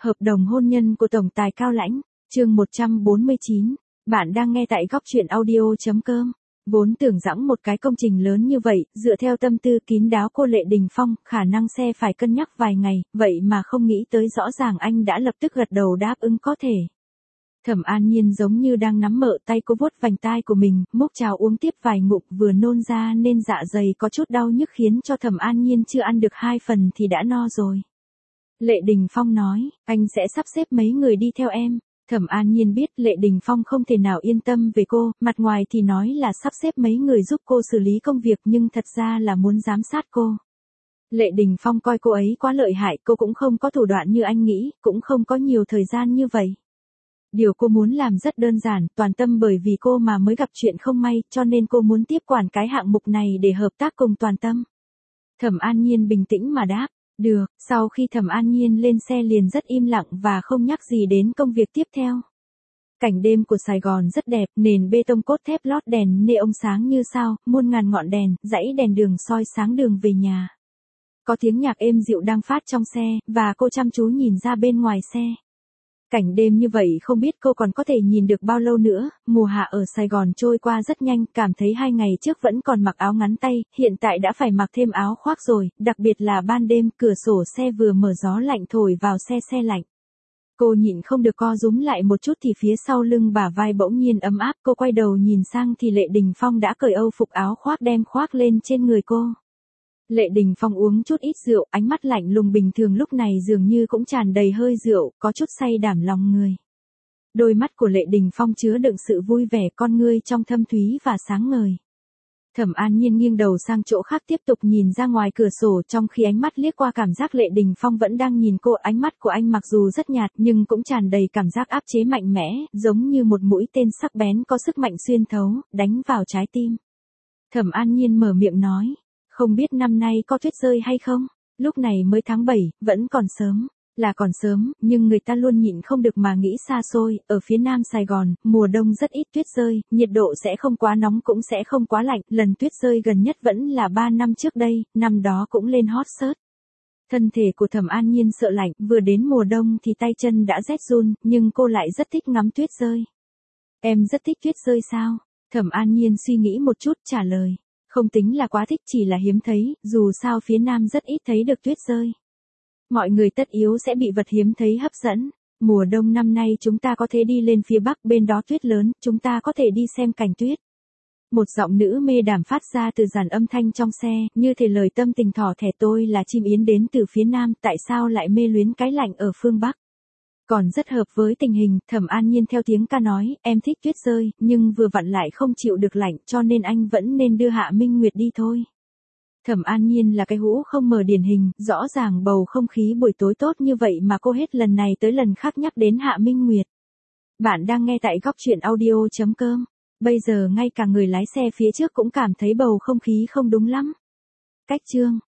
Hợp đồng hôn nhân của Tổng tài Cao Lãnh, chương 149. Bạn đang nghe tại góc truyện audio.com. Vốn tưởng rằng một cái công trình lớn như vậy, dựa theo tâm tư kín đáo cô Lệ Đình Phong, khả năng sẽ phải cân nhắc vài ngày, vậy mà không nghĩ tới rõ ràng anh đã lập tức gật đầu đáp ứng có thể. Thẩm An Nhiên giống như đang nắm mỡ tay cô vuốt vành tai của mình, múc trà uống tiếp vài ngụm vừa nôn ra nên dạ dày có chút đau nhức khiến cho Thẩm An Nhiên chưa ăn được 2 phần thì đã no rồi. Lệ Đình Phong nói, anh sẽ sắp xếp mấy người đi theo em. Thẩm An Nhiên biết Lệ Đình Phong không thể nào yên tâm về cô, mặt ngoài thì nói là sắp xếp mấy người giúp cô xử lý công việc nhưng thật ra là muốn giám sát cô. Lệ Đình Phong coi cô ấy quá lợi hại, cô cũng không có thủ đoạn như anh nghĩ, cũng không có nhiều thời gian như vậy. Điều cô muốn làm rất đơn giản, toàn tâm bởi vì cô mà mới gặp chuyện không may, cho nên cô muốn tiếp quản cái hạng mục này để hợp tác cùng toàn tâm. Thẩm An Nhiên bình tĩnh mà đáp. Được, sau khi Thẩm An Nhiên lên xe liền rất im lặng và không nhắc gì đến công việc tiếp theo. Cảnh đêm của Sài Gòn rất đẹp, nền bê tông cốt thép lót đèn neon sáng như sao, muôn ngàn ngọn đèn, dãy đèn đường soi sáng đường về nhà. Có tiếng nhạc êm dịu đang phát trong xe, và cô chăm chú nhìn ra bên ngoài xe. Cảnh đêm như vậy không biết cô còn có thể nhìn được bao lâu nữa, mùa hạ ở Sài Gòn trôi qua rất nhanh, cảm thấy 2 ngày trước vẫn còn mặc áo ngắn tay, hiện tại đã phải mặc thêm áo khoác rồi, đặc biệt là ban đêm, cửa sổ xe vừa mở gió lạnh thổi vào xe lạnh. Cô nhịn không được co rúm lại một chút thì phía sau lưng bả vai bỗng nhiên ấm áp, cô quay đầu nhìn sang thì Lệ Đình Phong đã cởi âu phục áo khoác đem khoác lên trên người cô. Lệ Đình Phong uống chút ít rượu, ánh mắt lạnh lùng bình thường lúc này dường như cũng tràn đầy hơi rượu, có chút say đảm lòng người. Đôi mắt của Lệ Đình Phong chứa đựng sự vui vẻ, con ngươi trong thâm thúy và sáng ngời. Thẩm An Nhiên nghiêng đầu sang chỗ khác tiếp tục nhìn ra ngoài cửa sổ, trong khi ánh mắt liếc qua cảm giác Lệ Đình Phong vẫn đang nhìn cô, ánh mắt của anh mặc dù rất nhạt nhưng cũng tràn đầy cảm giác áp chế mạnh mẽ, giống như một mũi tên sắc bén có sức mạnh xuyên thấu, đánh vào trái tim. Thẩm An Nhiên mở miệng nói. Không biết năm nay có tuyết rơi hay không? Lúc này mới tháng 7, vẫn còn sớm. Là còn sớm, nhưng người ta luôn nhịn không được mà nghĩ xa xôi, ở phía nam Sài Gòn, mùa đông rất ít tuyết rơi, nhiệt độ sẽ không quá nóng cũng sẽ không quá lạnh, lần tuyết rơi gần nhất vẫn là 3 năm trước đây, năm đó cũng lên hot search. Thân thể của Thẩm An Nhiên sợ lạnh, vừa đến mùa đông thì tay chân đã rét run, nhưng cô lại rất thích ngắm tuyết rơi. Em rất thích tuyết rơi sao? Thẩm An Nhiên suy nghĩ một chút trả lời. Không tính là quá thích, chỉ là hiếm thấy, dù sao phía nam rất ít thấy được tuyết rơi. Mọi người tất yếu sẽ bị vật hiếm thấy hấp dẫn. Mùa đông năm nay chúng ta có thể đi lên phía bắc, bên đó tuyết lớn, chúng ta có thể đi xem cảnh tuyết. Một giọng nữ mê đàm phát ra từ dàn âm thanh trong xe, như thể lời tâm tình thỏ thẻ, tôi là chim yến đến từ phía nam, tại sao lại mê luyến cái lạnh ở phương bắc. Còn rất hợp với tình hình, Thẩm An Nhiên theo tiếng ca nói, em thích tuyết rơi, nhưng vừa vặn lại không chịu được lạnh, cho nên anh vẫn nên đưa Hạ Minh Nguyệt đi thôi. Thẩm An Nhiên là cái hũ không mờ điển hình, rõ ràng bầu không khí buổi tối tốt như vậy mà cô hết lần này tới lần khác nhắc đến Hạ Minh Nguyệt. Bạn đang nghe tại góc truyện audio.com. Bây giờ ngay cả người lái xe phía trước cũng cảm thấy bầu không khí không đúng lắm. Cách chương.